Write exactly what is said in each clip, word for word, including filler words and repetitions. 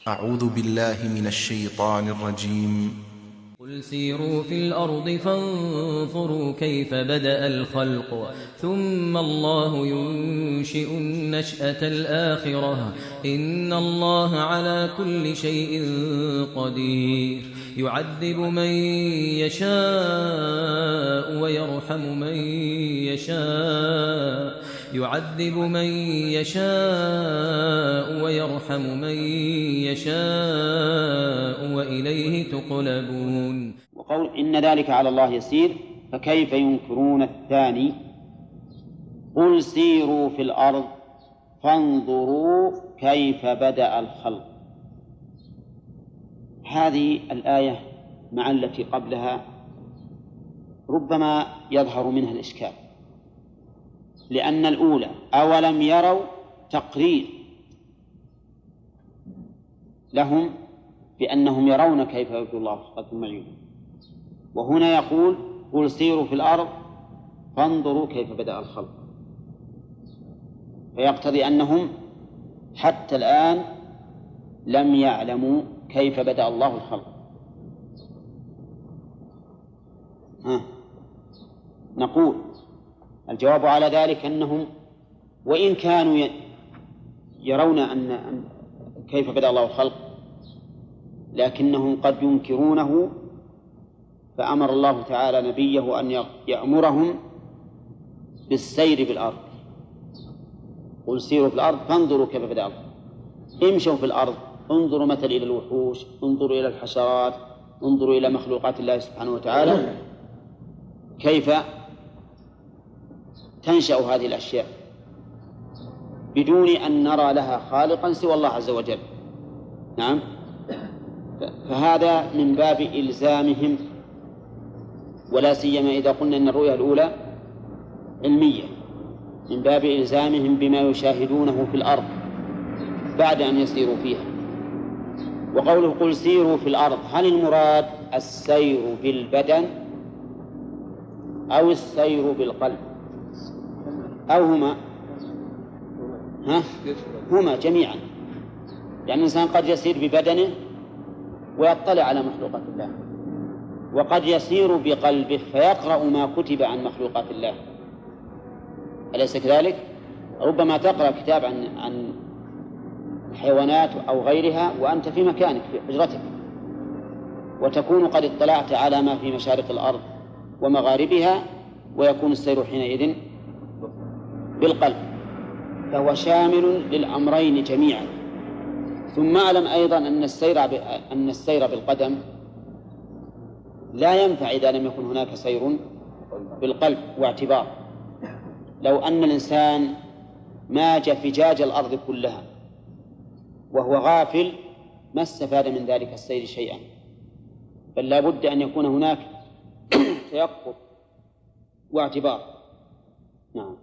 أعوذ بالله من الشيطان الرجيم. قل سيروا في الأرض فانظروا كيف بدأ الخلق ثم الله ينشئ النشأة الآخرة إن الله على كل شيء قدير يعذب من يشاء ويرحم من يشاء يعذب من يشاء ويرحم من يشاء وإليه تقلبون. وقول إن ذلك على الله يسير فكيف ينكرون الثاني قل سيروا في الأرض فانظروا كيف بدأ الخلق. هذه الآية مع التي قبلها ربما يظهر منها الإشكال، لأن الأولى أولم يروا تقرير لهم بأنهم يرون كيف يبدو الله خلق المعين، وهنا يقول قل سيروا في الأرض فانظروا كيف بدأ الخلق، فيقتضي أنهم حتى الآن لم يعلموا كيف بدأ الله الخلق. ها. نقول الجواب على ذلك أنهم وإن كانوا يرون أن كيف بدأ الله الخلق لكنهم قد ينكرونه، فأمر الله تعالى نبيه أن يأمرهم بالسير في الأرض. قل سيروا في الأرض فانظروا كيف بدأ الخلق. امشوا في الأرض، انظروا مثل إلى الوحوش، انظروا إلى الحشرات، انظروا إلى مخلوقات الله سبحانه وتعالى كيف تنشأ هذه الأشياء بدون أن نرى لها خالقا سوى الله عز وجل. نعم، فهذا من باب إلزامهم، ولا سيما إذا قلنا أن الرؤية الأولى علمية، من باب إلزامهم بما يشاهدونه في الأرض بعد أن يسيروا فيها. وقوله قل سيروا في الأرض، هل المراد السير بالبدن أو السير بالقلب أو هما؟ ها؟ هما جميعا، يعني الإنسان قد يسير ببدنه ويطلع على مخلوقات الله، وقد يسير بقلبه فيقرأ ما كتب عن مخلوقات الله، أليس كذلك؟ ربما تقرأ كتاب عن عن الحيوانات أو غيرها وأنت في مكانك في حجرتك، وتكون قد اطلعت على ما في مشارق الأرض ومغاربها، ويكون السير حينئذ بالقلب، فهو شامل للأمرين جميعا. ثم أعلم أيضا أن السير أن السير بالقدم لا ينفع إذا لم يكن هناك سير بالقلب واعتبار. لو أن الإنسان ماج فجاج الأرض كلها وهو غافل ما استفاد من ذلك السير شيئا، بل لا بد أن يكون هناك تيقظ واعتبار. نعم.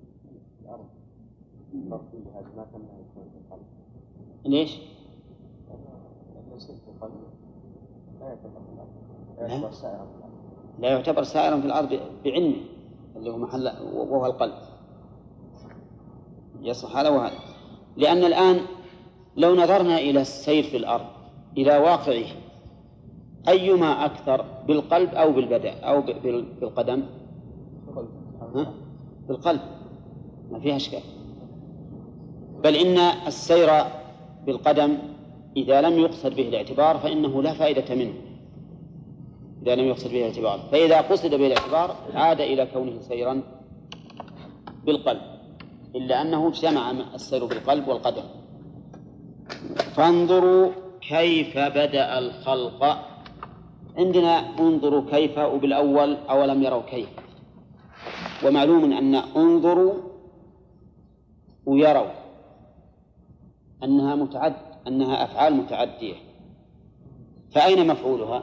ليش؟ لا يعتبر سائرا في الأرض بعلمه اللي هو محل وهو القلب، يصح هذا وهذا. لأن الآن لو نظرنا إلى السير في الأرض إلى واقعه أيما أكثر، بالقلب أو بالبدن أو بالقدم؟ ها؟ بالقلب، ما فيها أشكال. بل إن السير بالقدم إذا لم يقصد به الاعتبار فإنه لا فائدة منه، إذا لم يقصد به الاعتبار، فإذا قصد به الاعتبار عاد إلى كونه سيرا بالقلب، إلا أنه جمع السير بالقلب والقدم. فانظروا كيف بدأ الخلق، عندنا انظروا كيف وبالأول أولم يروا كيف، ومعلوم أن انظروا ويروا أنها متعد أنها أفعال متعدية، فأين مفعولها؟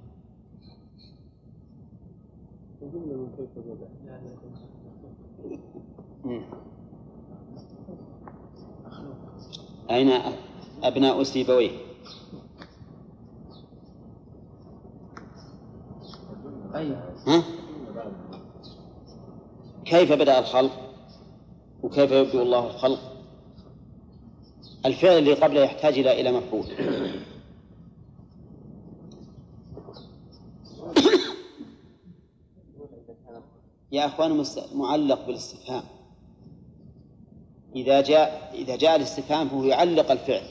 أين أبناء سيبويه؟ ها؟ كيف بدأ الخلق وكيف يبدأ الله الخلق؟ الفعل اللي قبله يحتاج إلى إلى مفعول. يا أخوان معلق بالاستفهام، إذا جاء إذا جاء الاستفهام فهو يعلق الفعل،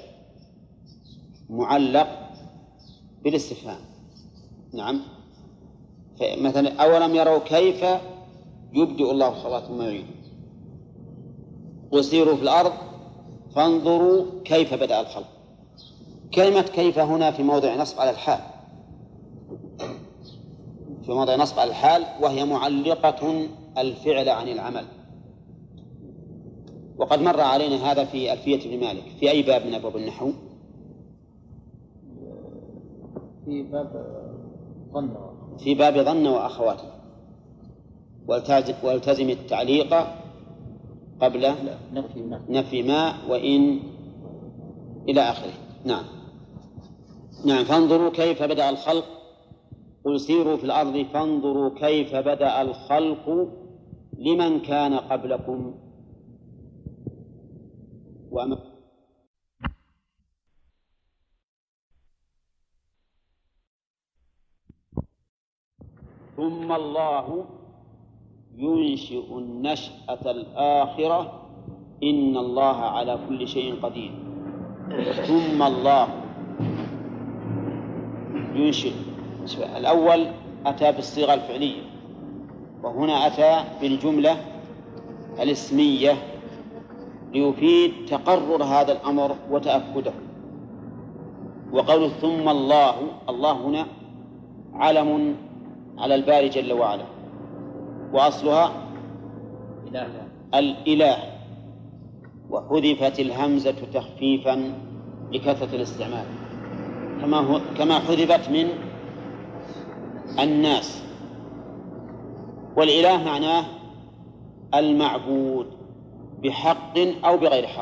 معلق بالاستفهام. نعم. مثلا أولم يروا كيف يبدئ الله الخلق ثم يعيده، وسيروا في الأرض فانظروا كيف بدأ الخلق. كلمة كيف هنا في موضع نصب على الحال، في موضع نصب على الحال، وهي معلقة الفعل عن العمل. وقد مر علينا هذا في ألفية ابن مالك. في أي باب من أبواب النحو؟ في باب ظن في باب ظن وأخواته. والتزم التعليق قبل نفي ما, نفي ما وإن إلى آخره. نعم. نعم. فانظروا كيف بدأ الخلق، قل سيروا في الأرض فانظروا كيف بدأ الخلق لمن كان قبلكم وأما ثم الله ينشئ النشأة الآخرة إن الله على كل شيء قدير. ثم الله ينشئ، الأول أتى بالصيغة الفعلية، وهنا أتى بالجملة الاسمية ليفيد تقرر هذا الأمر وتأكده. وقول ثم الله، الله هنا علم على الباري جل وعلا، وأصلها إله. الإله، وحذفت الهمزة تخفيفا لكثرة الاستعمال، كما هو كما حذفت من الناس. والإله معناه المعبود بحق أو بغير حق.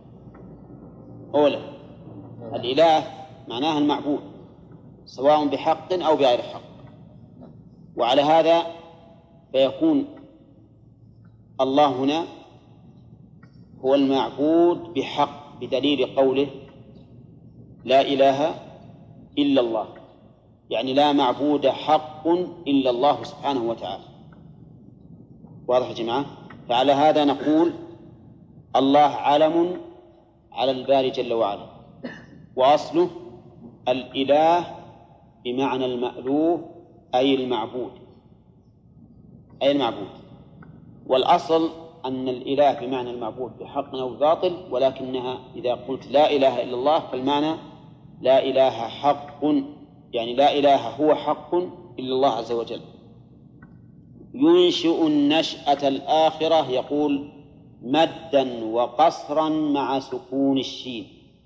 أولا الإله معناه المعبود سواء بحق أو بغير حق، وعلى هذا فيكون الله هنا هو المعبود بحق بدليل قوله لا إله إلا الله، يعني لا معبود حق إلا الله سبحانه وتعالى. واضح يا جماعة؟ فعلى هذا نقول الله علم على الباري جل وعلا، وأصله الإله بمعنى المألوه أي المعبود، أي المعبود. والأصل أن الإله بمعنى المعبود بحق أو باطل، ولكنها إذا قلت لا إله إلا الله فالمعنى لا إله حق، يعني لا إله هو حق إلا الله عز وجل. ينشئ النشأة الآخرة، يقول مدا وقصرا مع سكون الشين.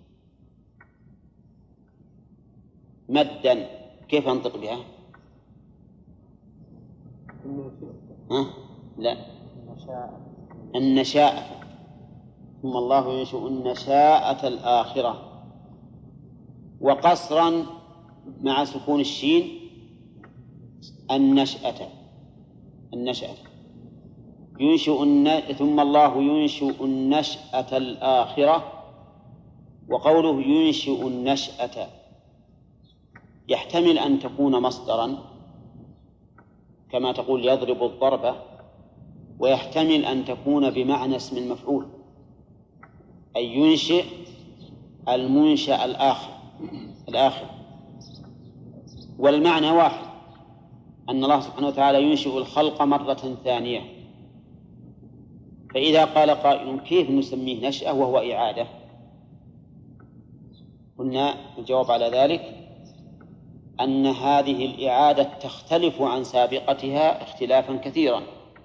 مدا كيف أنطق بها؟ ها؟ لا، النشاءة. ثم الله ينشئ النشاءة الآخرة. وقصرا مع سكون الشين النشأة، النشأة ينشئ الن... ثم الله ينشئ النشأة الآخرة. وقوله ينشئ النشأة يحتمل أن تكون مصدرا كما تقول يضرب الضربة، ويحتمل أن تكون بمعنى اسم المفعول، أي ينشئ المنشأ الآخر الآخر والمعنى واحد، أن الله سبحانه وتعالى ينشئ الخلق مرة ثانية. فإذا قال قائل كيف نسميه نشأة وهو إعادة؟ قلنا الجواب على ذلك أن هذه الإعادة تختلف عن سابقتها اختلافا كثيرا،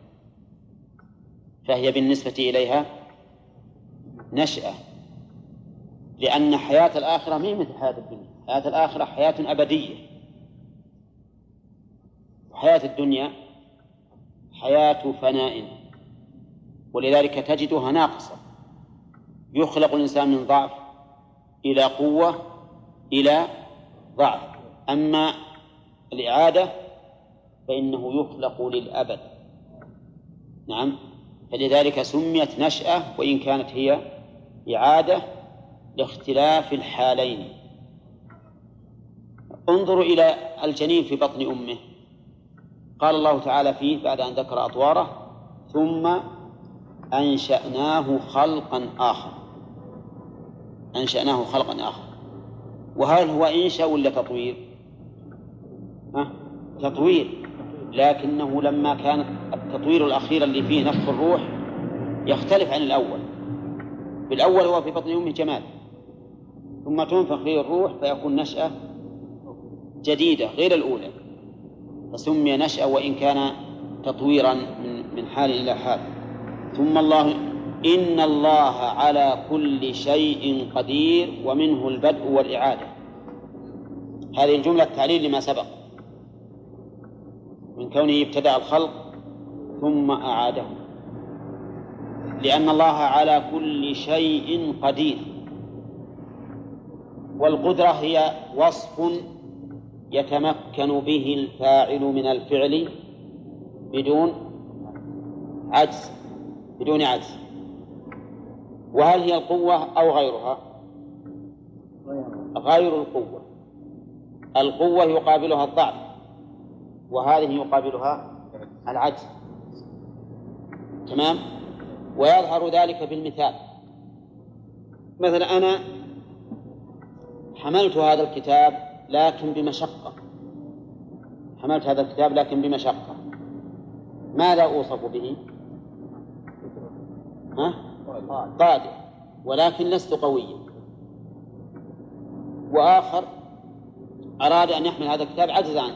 فهي بالنسبة إليها نشأة، لأن حياة الآخرة ما مثل حياة الدنيا. حياة الآخرة حياة أبدية، حياة الدنيا حياة فناء، ولذلك تجدها ناقصة. يخلق الإنسان من ضعف إلى قوة إلى ضعف، أما الإعادة فإنه يخلق للأبد. نعم، فلذلك سميت نشأة وإن كانت هي إعادة لاختلاف الحالين. انظروا إلى الجنين في بطن أمه، قال الله تعالى فيه بعد أن ذكر أطواره: ثم أنشأناه خلقا آخر. أنشأناه خلقا آخر، وهل هو إنشاء ولا تطوير؟ ها؟ تطوير، لكنه لما كان التطوير الأخير اللي فيه نفخ الروح يختلف عن الأول. بالأول هو في بطن أمه جماد، ثم تنفخ فيه الروح فيكون نشأة جديدة غير الأولى، فسمي نشأة وإن كان تطويرا من من حال إلى حال. ثم الله إن الله على كل شيء قدير ومنه البدء والإعادة. هذه الجملة تعليل لما سبق من كونه ابتدأ الخلق ثم أعاده، لأن الله على كل شيء قدير. والقدرة هي وصف يتمكن به الفاعل من الفعل بدون عجز بدون عجز. وهل هي القوة أو غيرها؟ غير القوة. القوة يقابلها الضعف، وهذه يقابلها العجز. تمام؟ ويظهر ذلك بالمثال. مثلا أنا حملت هذا الكتاب لكن بمشقة، حملت هذا الكتاب لكن بمشقة، ماذا أوصف به؟ ها؟ قادر، ولكن لست قويا. وآخر أراد أن يحمل هذا الكتاب عجز عنه،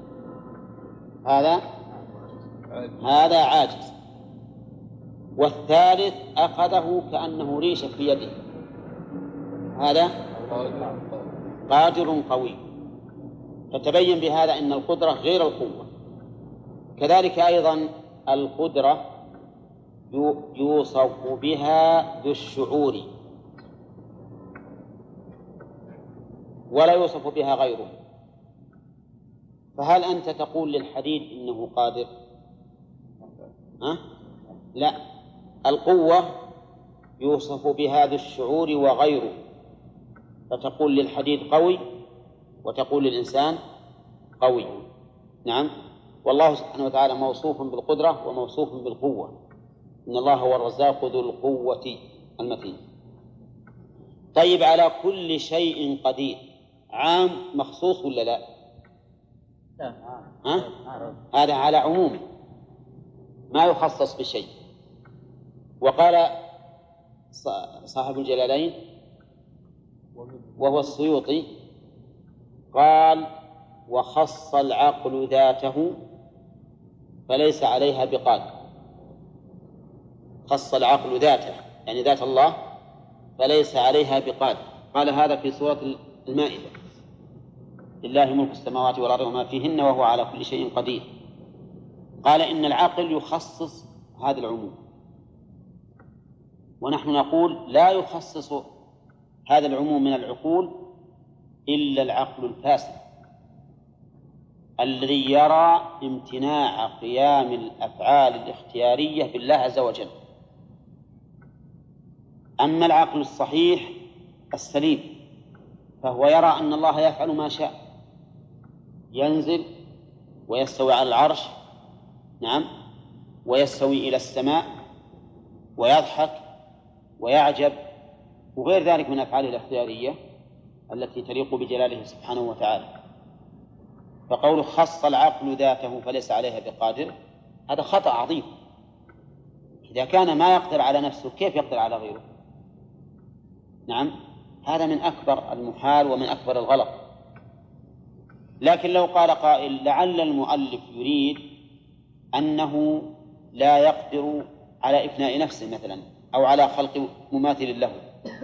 هذا هذا عاجز. والثالث أخذه كأنه ريشة في يده، هذا قادر قوي. فتبين بهذا أن القدرة غير القوة. كذلك أيضا القدرة يوصف بها ذو الشعور ولا يوصف بها غيره. فهل أنت تقول للحديد إنه قادر؟ أه؟ لا، القوة يوصف بها ذو الشعور وغيره، فتقول للحديد قوي وتقول للإنسان قوي. نعم. والله سبحانه وتعالى موصوف بالقدرة وموصوف بالقوة، إن الله هو الرزاق ذو القوة المتين. طيب، على كل شيء قدير، عام مخصوص ولا لا؟ لا. ها؟ هذا على عموم ما يخصص بشيء. وقال صاحب الجلالين وهو السيوطي قال: وخص العقل ذاته فليس عليها بقادر. خص العقل ذاته يعني ذات الله فليس عليها بقادر. قال هذا في سورة المائدة: لله ملك السماوات والأرض وما فيهن وهو على كل شيء قدير. قال إن العقل يخصص هذا العموم، ونحن نقول لا يخصص هذا العموم من العقول إلا العقل الفاسد الذي يرى امتناع قيام الأفعال الاختيارية بالله عز وجل. أما العقل الصحيح السليم فهو يرى أن الله يفعل ما شاء، ينزل ويستوي على العرش، نعم، ويستوي إلى السماء ويضحك ويعجب وغير ذلك من أفعاله الاختيارية التي تليق بجلاله سبحانه وتعالى. فقوله خص العقل ذاته فليس عليها بقادر هذا خطأ عظيم. إذا كان ما يقدر على نفسه كيف يقدر على غيره؟ نعم، هذا من أكبر المحال ومن أكبر الغلط. لكن لو قال قائل لعل المؤلف يريد أنه لا يقدر على إفناء نفسه مثلا أو على خلق مماثل له،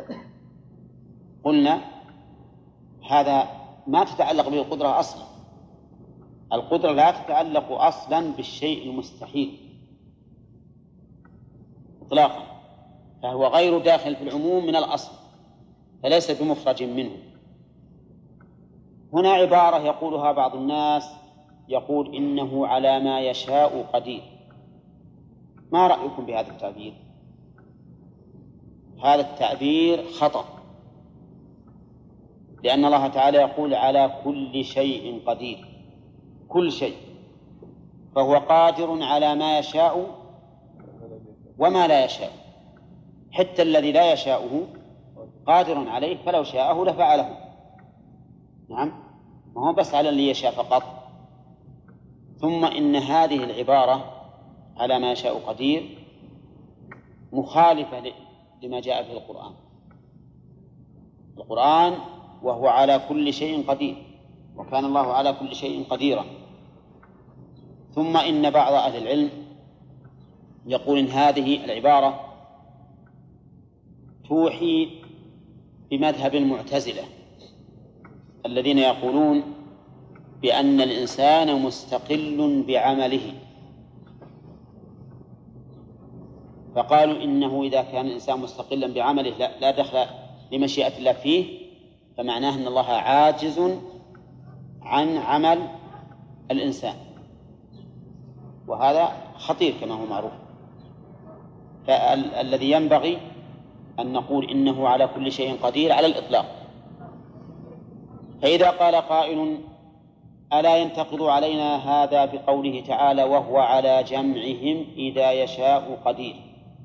قلنا هذا ما تتعلق به القدرة أصلا. القدرة لا تتعلق أصلا بالشيء المستحيل إطلاقا، فهو غير داخل في العموم من الأصل، فليس بمخرج منه. هنا عبارة يقولها بعض الناس، يقول إنه على ما يشاء قدير. ما رأيكم بهذا التعبير؟ هذا التعبير خطأ، لأن الله تعالى يقول على كل شيء قدير، كل شيء، فهو قادر على ما يشاء وما لا يشاء، حتى الذي لا يشاءه قادر عليه، فلو شاءه لفعله. نعم، ما هو بس على اللي يشاء فقط. ثم إن هذه العبارة على ما يشاء قدير مخالفة لما جاء في القرآن. القرآن وهو على كل شيء قدير، وكان الله على كل شيء قديرا. ثم إن بعض أهل العلم يقول إن هذه العبارة توحي بمذهب المعتزلة الذين يقولون بأن الإنسان مستقل بعمله، فقالوا إنه إذا كان الإنسان مستقلا بعمله لا, لا دخل لمشيئة الله فيه، فمعناه أن الله عاجز عن عمل الإنسان، وهذا خطير كما هو معروف. فالذي ينبغي أن نقول إنه على كل شيء قدير على الإطلاق. فإذا قال قائل ألا ينتقض علينا هذا بقوله تعالى وهو على جمعهم إذا يشاء قدير؟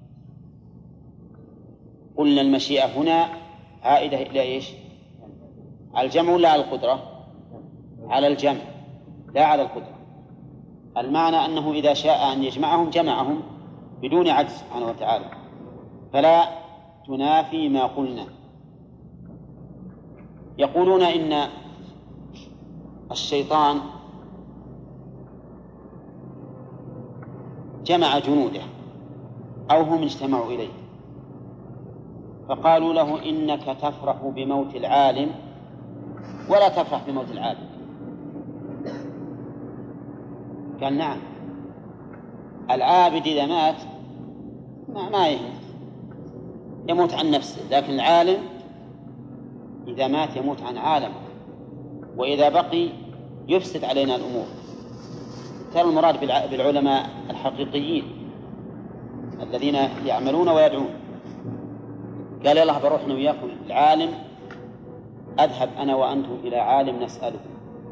قلنا المشيئة هنا عائدة إلى إيش؟ على الجمع ولا على القدرة؟ على الجمع لا على القدرة. المعنى أنه إذا شاء أن يجمعهم جمعهم بدون عجز سبحانه وتعالى، فلا تنافي ما قلنا. يقولون إن الشيطان جمع جنوده أو هم اجتمعوا إليه، فقالوا له إنك تفرح بموت العالم ولا تفرح بموت العالم. قال نعم، العابد إذا مات ما يهم، يموت عن نفسه، لكن العالم إذا مات يموت عن عالم، وإذا بقي يفسد علينا الأمور. ترى المراد بالعلماء الحقيقيين الذين يعملون ويدعون. قال الله بروح أنا وياكم العالم، أذهب أنا وأنتم إلى عالم نسأله،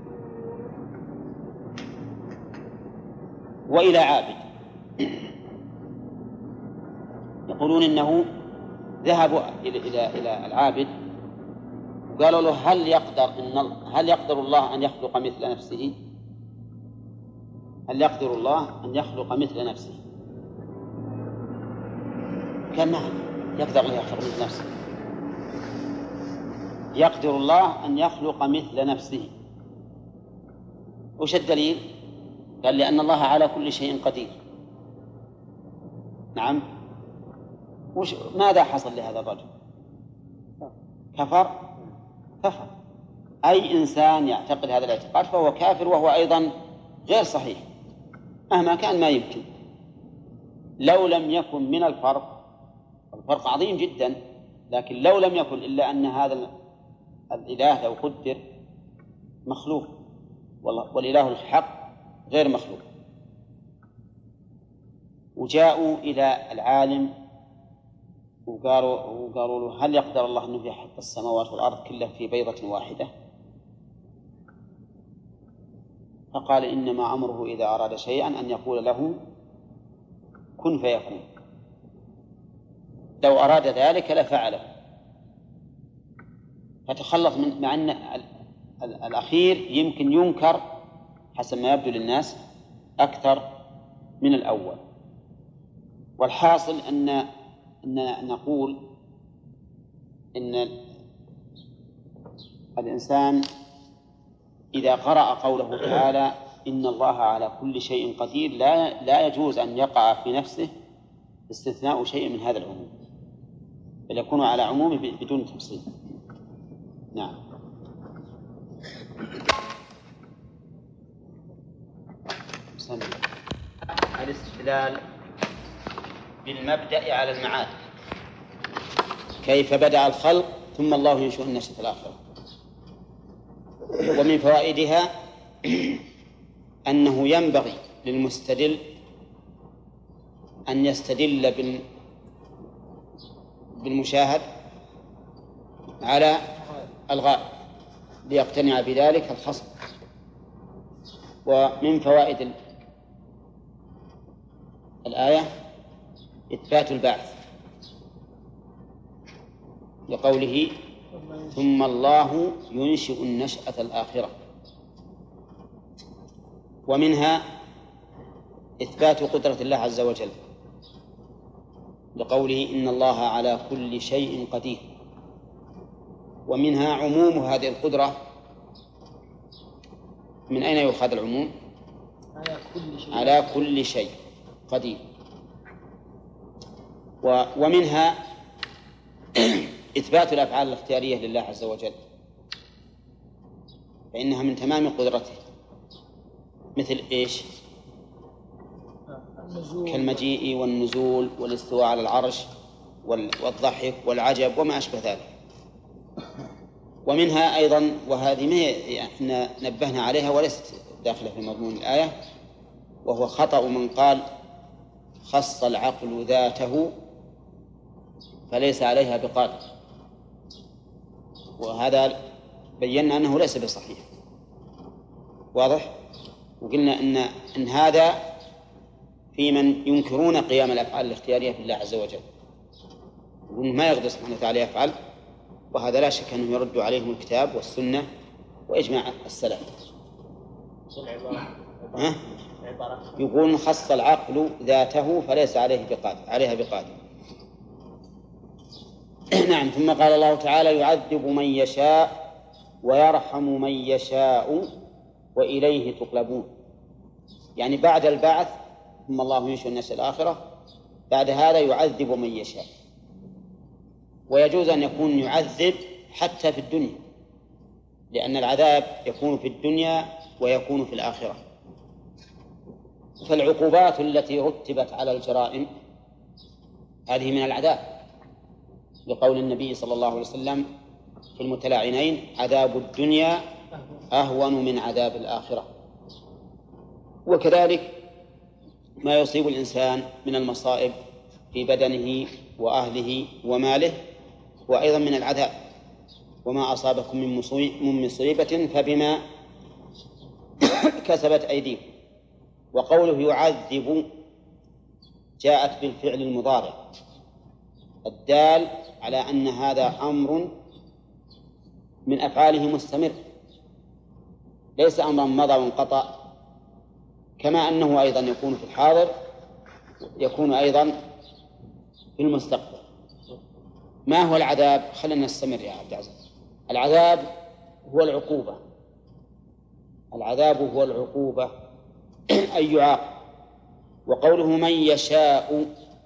وإلى عابد. يقولون إنه ذهبوا إلى إلى إلى العابد قالوا له هل يقدر إن هل يقدر الله أن يخلق مثل نفسه؟ هل يقدر الله أن يخلق مثل نفسه؟ قال نعم، يقدر الله يخلق مثل نفسه، يقدر الله أن يخلق مثل نفسه. وش الدليل؟ قال لأن الله على كل شيء قدير. نعم، وش ماذا حصل لهذا الرجل؟ كفر كفر. أي إنسان يعتقد هذا الاعتقاد فهو كافر، وهو أيضا غير صحيح مهما كان. ما يمكن لو لم يكن من الفرق، الفرق عظيم جدا، لكن لو لم يكن إلا أن هذا الإله لو قدر مخلوق، والإله الحق غير مخلوق. وجاءوا إلى العالم وقالوا, وقالوا له هل يقدر الله أنه يحط السماوات والأرض كلها في بيضة واحدة؟ فقال إنما أمره إذا أراد شيئا أن يقول له كن فيكون، لو أراد ذلك لفعله. فتخلص من، مع أن الأخير يمكن ينكر حسب ما يبدو للناس أكثر من الأول. والحاصل أن أن نقول إن الإنسان إذا قرأ قوله تعالى إن الله على كل شيء قدير لا لا يجوز أن يقع في نفسه استثناء شيء من هذا العموم، بل يكون على عمومه بدون تفصيل. نعم. سمع. الاستدلال بالمبدأ على المعاد، كيف بدأ الخلق ثم الله ينشئ النشأة الآخرة. ومن فوائدها أنه ينبغي للمستدل أن يستدل بالمشاهد على الغائب، ليقتنع بذلك الخصم. ومن فوائد الآية إثبات البعث لقوله ثم الله ينشئ النشأة الآخرة. ومنها إثبات قدرة الله عز وجل لقوله إن الله على كل شيء قدير. ومنها عموم هذه القدرة. من أين يؤخذ العموم؟ على كل شيء, على كل شيء قدير. ومنها إثبات الأفعال الاختيارية لله عز وجل، فإنها من تمام قدرته، مثل إيش؟ كالمجيء والنزول والاستواء على العرش والضحك والعجب وما أشبه ذلك. ومنها أيضا، وهذه ما احنا نبهنا عليها وليست داخلة في مضمون الآية، وهو خطأ من قال خص العقل ذاته فليس عليها بقادر، وهذا بينا أنه ليس بصحيح. واضح؟ وقلنا إن, إن هذا في من ينكرون قيام الأفعال الاختيارية في الله عز وجل، وما يقدر سبحانه وتعالى يفعل، وهذا لا شك أنه يرد عليهم الكتاب والسنة وإجماع السلف. ها؟ يقول خص العقل ذاته فليس عليه بقادر عليها بقادر. نعم. ثم قال الله تعالى يعذب من يشاء ويرحم من يشاء وإليه تقلبون. يعني بعد البعث ثم الله ينشئ النشأة الآخرة، بعد هذا يعذب من يشاء. ويجوز أن يكون يعذب حتى في الدنيا، لأن العذاب يكون في الدنيا ويكون في الآخرة. فالعقوبات التي رتبت على الجرائم هذه من العذاب، لقول النبي صلى الله عليه وسلم في المتلاعنين عذاب الدنيا أهون من عذاب الآخرة. وكذلك ما يصيب الإنسان من المصائب في بدنه وأهله وماله وأيضا من العذاب. وما أصابكم من مصيبة فبما كسبت أيديكم. وقوله يعذب جاءت بالفعل المضارع الدال على أن هذا أمر من أفعاله مستمر، ليس أمرا مضى وانقطع، كما أنه أيضا يكون في الحاضر يكون أيضا في المستقبل. ما هو العذاب؟ خلينا نستمر يا عبد العزيز. العذاب هو العقوبة، العذاب هو العقوبة أي يعاقب. وقوله من يشاء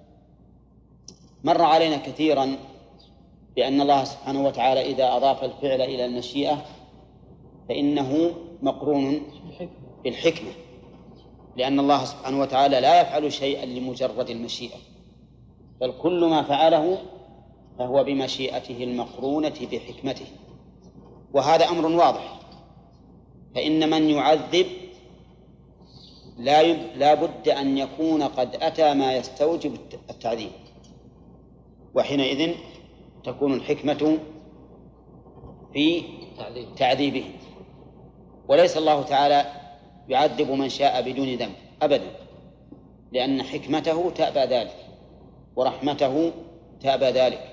مر علينا كثيرا بأن الله سبحانه وتعالى إذا أضاف الفعل إلى المشيئة فإنه مقرون بالحكمة، لأن الله سبحانه وتعالى لا يفعل شيئا لمجرد المشيئة، بل كل ما فعله فهو بمشيئته المقرونة بحكمته. وهذا أمر واضح. فإن من يعذب لا لا بد أن يكون قد أتى ما يستوجب التعذيب، وحينئذ تكون الحكمة في تعذيبه. وليس الله تعالى يعذب من شاء بدون ذنب أبدا، لأن حكمته تأبى ذلك ورحمته تأبى ذلك،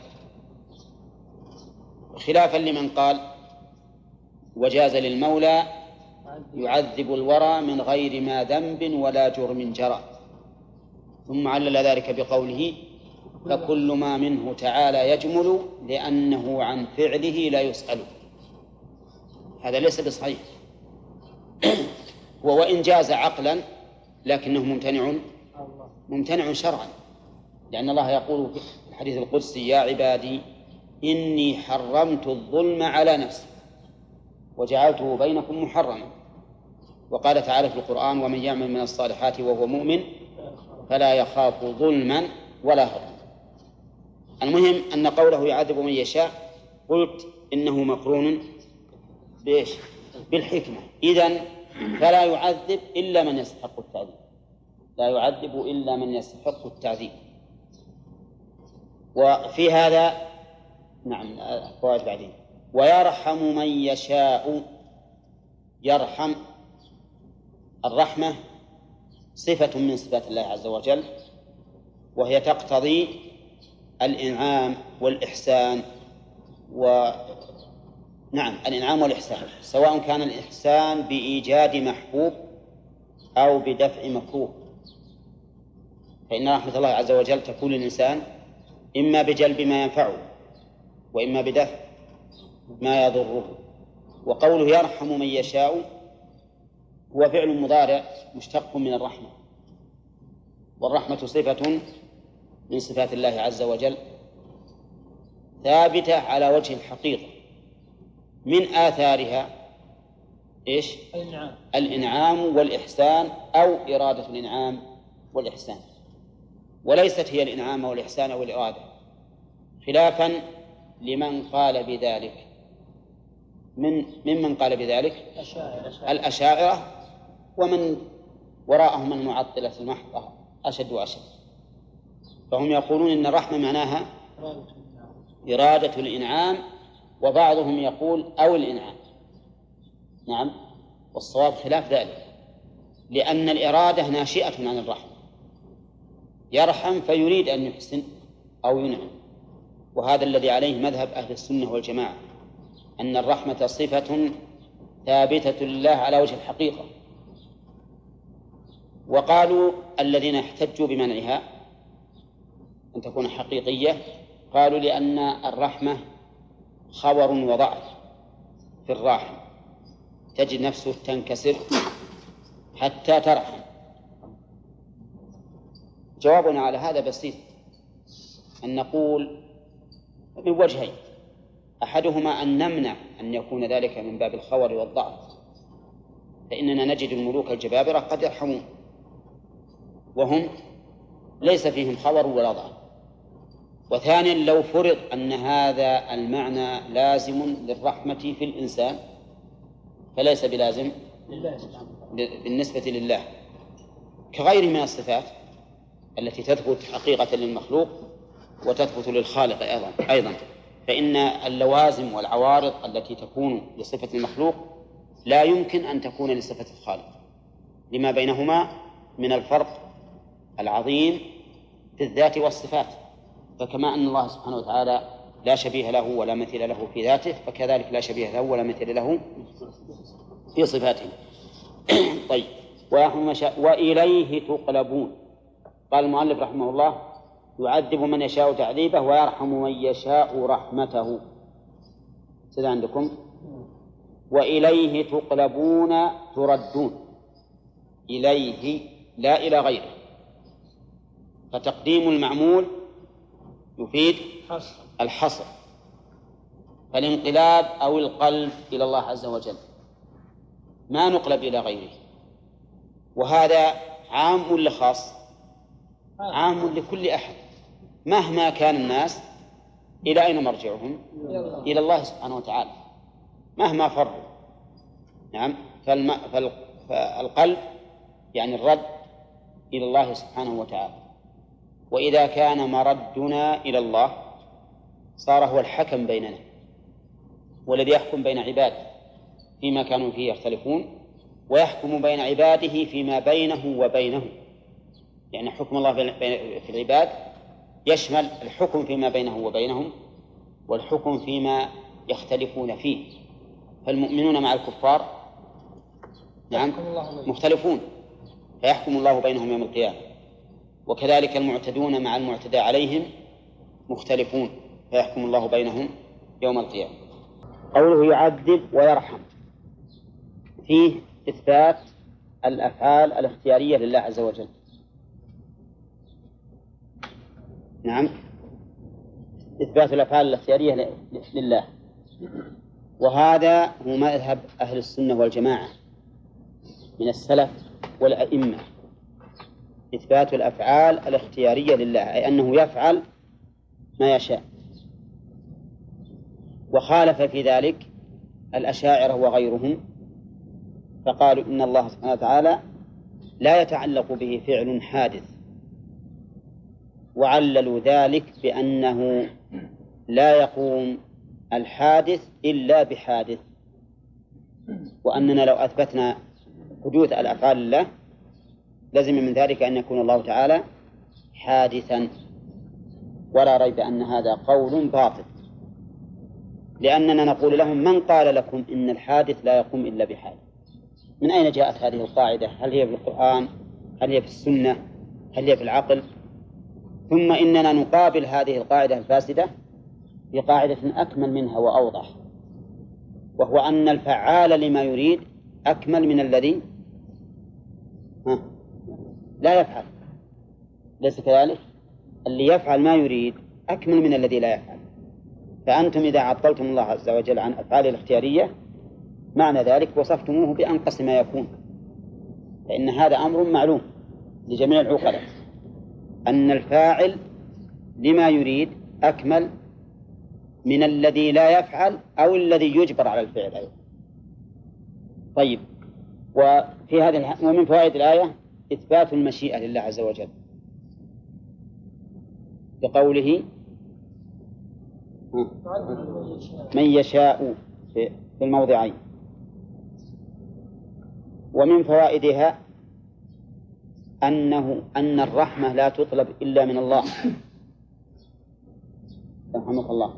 خلافا لمن قال وجاز للمولى يعذب الورى من غير ما ذنب ولا جرم جرى، ثم علل ذلك بقوله فكل ما منه تعالى يجمل لأنه عن فعله لا يسأل. هذا ليس بصحيح. وإن جاز عقلا لكنه ممتنع ممتنع شرعا، لأن الله يقول في الحديث القدسي يا عبادي إني حرمت الظلم على نفسي وجعلته بينكم محرما. وقال تعالى في القرآن ومن يعمل من الصالحات وهو مؤمن فلا يخاف ظلما ولا هضما. المهم أن قوله يعذب من يشاء قلت إنه مقرون بإيش؟ بالحكمة. إذن فلا يعذب إلا من يستحق التعذيب، لا يعذب إلا من يستحق التعذيب. وفي هذا نعم فوائد بعدين ويرحم من يشاء. يرحم، الرحمة صفة من صفات الله عز وجل، وهي تقتضي الإنعام والإحسان. و نعم الإنعام والإحسان، سواء كان الإحسان بإيجاد محبوب أو بدفع مكروه، فإن رحمة الله عز وجل تكون للإنسان إما بجلب ما ينفعه وإما بدفع ما يضره. وقوله يرحم من يشاء هو فعل مضارع مشتق من الرحمة، والرحمة صفة من صفات الله عز وجل ثابتة على وجه الحقيقة، من آثارها إيش؟ الإنعام. الإنعام والإحسان أو إرادة الإنعام والإحسان، وليست هي الإنعام والإحسان والإرادة، خلافا لمن قال بذلك. من ممن قال بذلك الأشاعرة، ومن وراءهم المعطلة المحضة أشد وأشد، فهم يقولون إن الرحمة معناها إرادة الإنعام، وبعضهم يقول أو الإنعام. نعم، والصواب خلاف ذلك، لأن الإرادة ناشئة عن الرحمة، يرحم فيريد أن يحسن أو ينعم، وهذا الذي عليه مذهب أهل السنة والجماعة، أن الرحمة صفة ثابتة لله على وجه الحقيقة. وقالوا الذين احتجوا بمنعها أن تكون حقيقية، قالوا لأن الرحمة خور وضعف في الراحم، تجد نفسه تنكسر حتى ترحم. جوابنا على هذا بسيط، أن نقول من وجهين: أحدهما أن نمنع أن يكون ذلك من باب الخور والضعف، فإننا نجد الملوك الجبابرة قد يرحمون وهم ليس فيهم خور ولا ضعف. وثانيا لو فرض أن هذا المعنى لازم للرحمة في الإنسان فليس بلازم بالنسبة لله، كغيره من الصفات التي تثبت حقيقة للمخلوق وتثبت للخالق أيضا أيضا فإن اللوازم والعوارض التي تكون لصفة المخلوق لا يمكن أن تكون لصفة الخالق، لما بينهما من الفرق العظيم في الذات والصفات. فكما أن الله سبحانه وتعالى لا شبيه له ولا مثيل له في ذاته، فكذلك لا شبيه له ولا مثيل له في صفاته. طيب، وإليه تقلبون. قال المؤلف رحمه الله: يعذب من يشاء تعذيبه ويرحم من يشاء رحمته. سيدا عندكم: وإليه تقلبون تردون، إليه لا إلى غيره، فتقديم المعمول يفيد الحصر، فالانقلاب أو القلب إلى الله عز وجل، ما نقلب إلى غيره. وهذا عام ولا خاص؟ عام لكل أحد مهما كان الناس. إلى أين مرجعهم؟ إلى الله سبحانه وتعالى مهما فروا. نعم، فالم... فال... فالقلب يعني الرد إلى الله سبحانه وتعالى. وإذا كان مردنا إلى الله صار هو الحكم بيننا والذي يحكم بين عباده فيما كانوا فيه يختلفون، ويحكم بين عباده فيما بينه وبينه. يعني حكم الله في العباد يشمل الحكم فيما بينه وبينهم والحكم فيما يختلفون فيه. فالمؤمنون مع الكفار نعم مختلفون، فيحكم الله بينهم يوم القيامة. وكذلك المعتدون مع المعتدى عليهم مختلفون، فيحكم الله بينهم يوم القيامة. قوله يعذب ويرحم فيه إثبات الأفعال الاختيارية لله عز وجل. نعم، إثبات الأفعال الاختيارية لله، وهذا هو مذهب أهل السنة والجماعة من السلف والأئمة، إثبات الأفعال الاختيارية لله، أي أنه يفعل ما يشاء. وخالف في ذلك الأشاعرة وغيرهم، فقالوا إن الله سبحانه وتعالى لا يتعلق به فعل حادث، وعللوا ذلك بأنه لا يقوم الحادث إلا بحادث، وأننا لو أثبتنا حدوث الأفعال لله لزم من ذلك أن يكون الله تعالى حادثا، ولا ريب أن هذا قول باطل، لأننا نقول لهم من قال لكم إن الحادث لا يقوم إلا بحادث؟ من أين جاءت هذه القاعدة؟ هل هي في القرآن؟ هل هي في السنة؟ هل هي في العقل؟ ثم إننا نقابل هذه القاعدة الفاسدة بقاعدة أكمل منها وأوضح، وهو أن الفعال لما يريد أكمل من الذي لا يفعل، ليس كذلك؟ اللي يفعل ما يريد أكمل من الذي لا يفعل. فأنتم إذا عطلتم الله عز وجل عن أفعاله الاختيارية معنى ذلك وصفتموه بأنقص ما يكون، فإن هذا أمر معلوم لجميع العقلاء أن الفاعل لما يريد أكمل من الذي لا يفعل أو الذي يجبر على الفعل أيضا. طيب، وفي هذه ومن فوائد الآية إثبات المشيئة لله عز وجل بقوله من يشاء في الموضعين. ومن فوائدها أنه أن الرحمة لا تطلب إلا من الله، رحمك الله،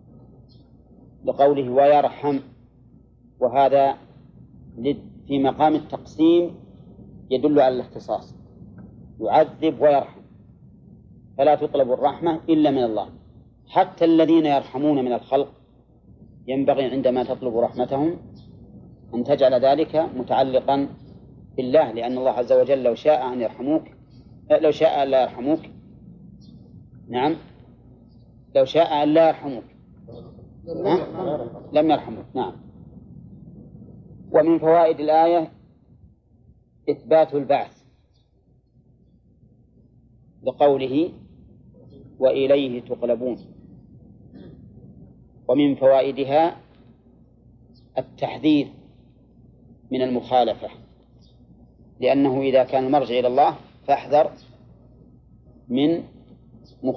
لقوله ويرحم، وهذا في مقام التقسيم يدل على الاختصاص، يعذب ويرحم، فلا تطلب الرحمة إلا من الله. حتى الذين يرحمون من الخلق ينبغي عندما تطلب رحمتهم أن تجعل ذلك متعلقا بالله، لأن الله عز وجل لو شاء أن يرحموك لو شاء أن لا يرحموك نعم لو شاء أن لا يرحموك لم يرحموك. نعم. ومن فوائد الآية إثبات البعث لقوله وإليه تقلبون. ومن فوائدها التحذير من المخالفة، لأنه إذا كان المرجع إلى الله فاحذر من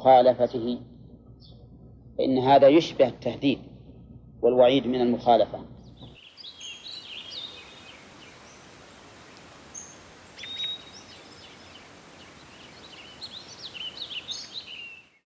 مخالفته، فإن هذا يشبه التهديد والوعيد من المخالفة.